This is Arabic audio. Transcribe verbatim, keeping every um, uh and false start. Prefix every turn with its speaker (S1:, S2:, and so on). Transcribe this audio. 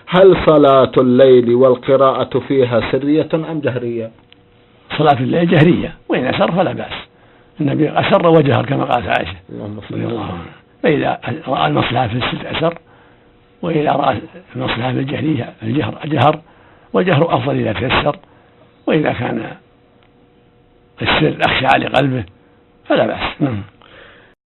S1: هل صلاة الليل والقراءة فيها سرية أم جهرية؟
S2: صلاة الليل جهرية، وإن أسر فلا بأس. النبي أسر وجهر كما قالت عائشة رضي الله عنها. فإذا رأى المصلحة في السر أسر، وإذا رأى المصلحة في الجهرية الجهر جهر، والجهر أفضل إذا تيسر. وإذا كان السر أخشى على قلبه فلا بأس.